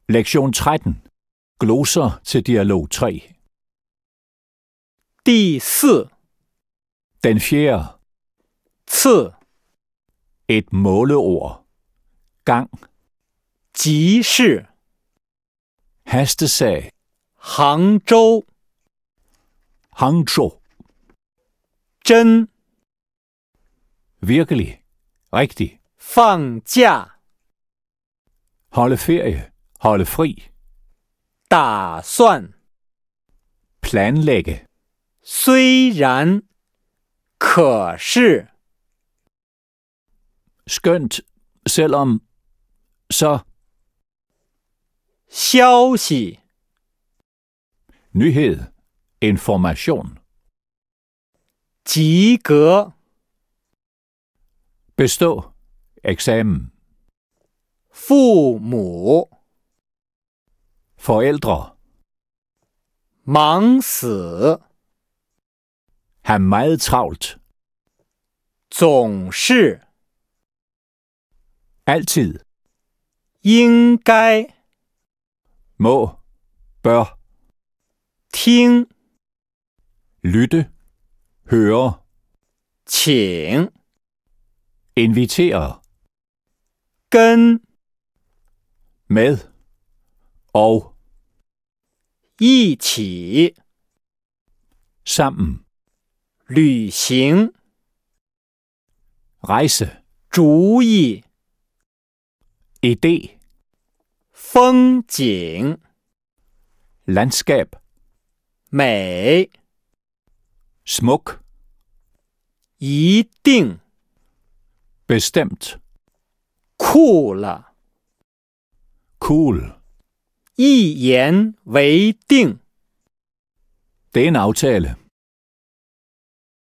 Lektion 13. Gloser til dialog 3. 第四 Den fjerde. 次 Et måleord. Gang. 集市 Hastesag. 杭州 Hangzhou. 真 Virkelig. Rigtig. 放假 Holde ferie. Holde fri. 打算 Planlægge. 虽然可是 Skønt. Selvom. Så. 消息 Nyhed. Information. 及格 Bestå. Eksamen. 父母 Forældre. 忙死 Have meget travlt. 总是 Altid. 应该 Må. Bør. 听 Lytte. Høre. 请 Invitere. 跟 Med. Og. 一起 Sammen. 旅行 Rejse. 主意 Idé. 风景 Landskab. 美 Smuk. 一定 Bestemt. 酷了 Cool. 一言为定 Det er en aftale.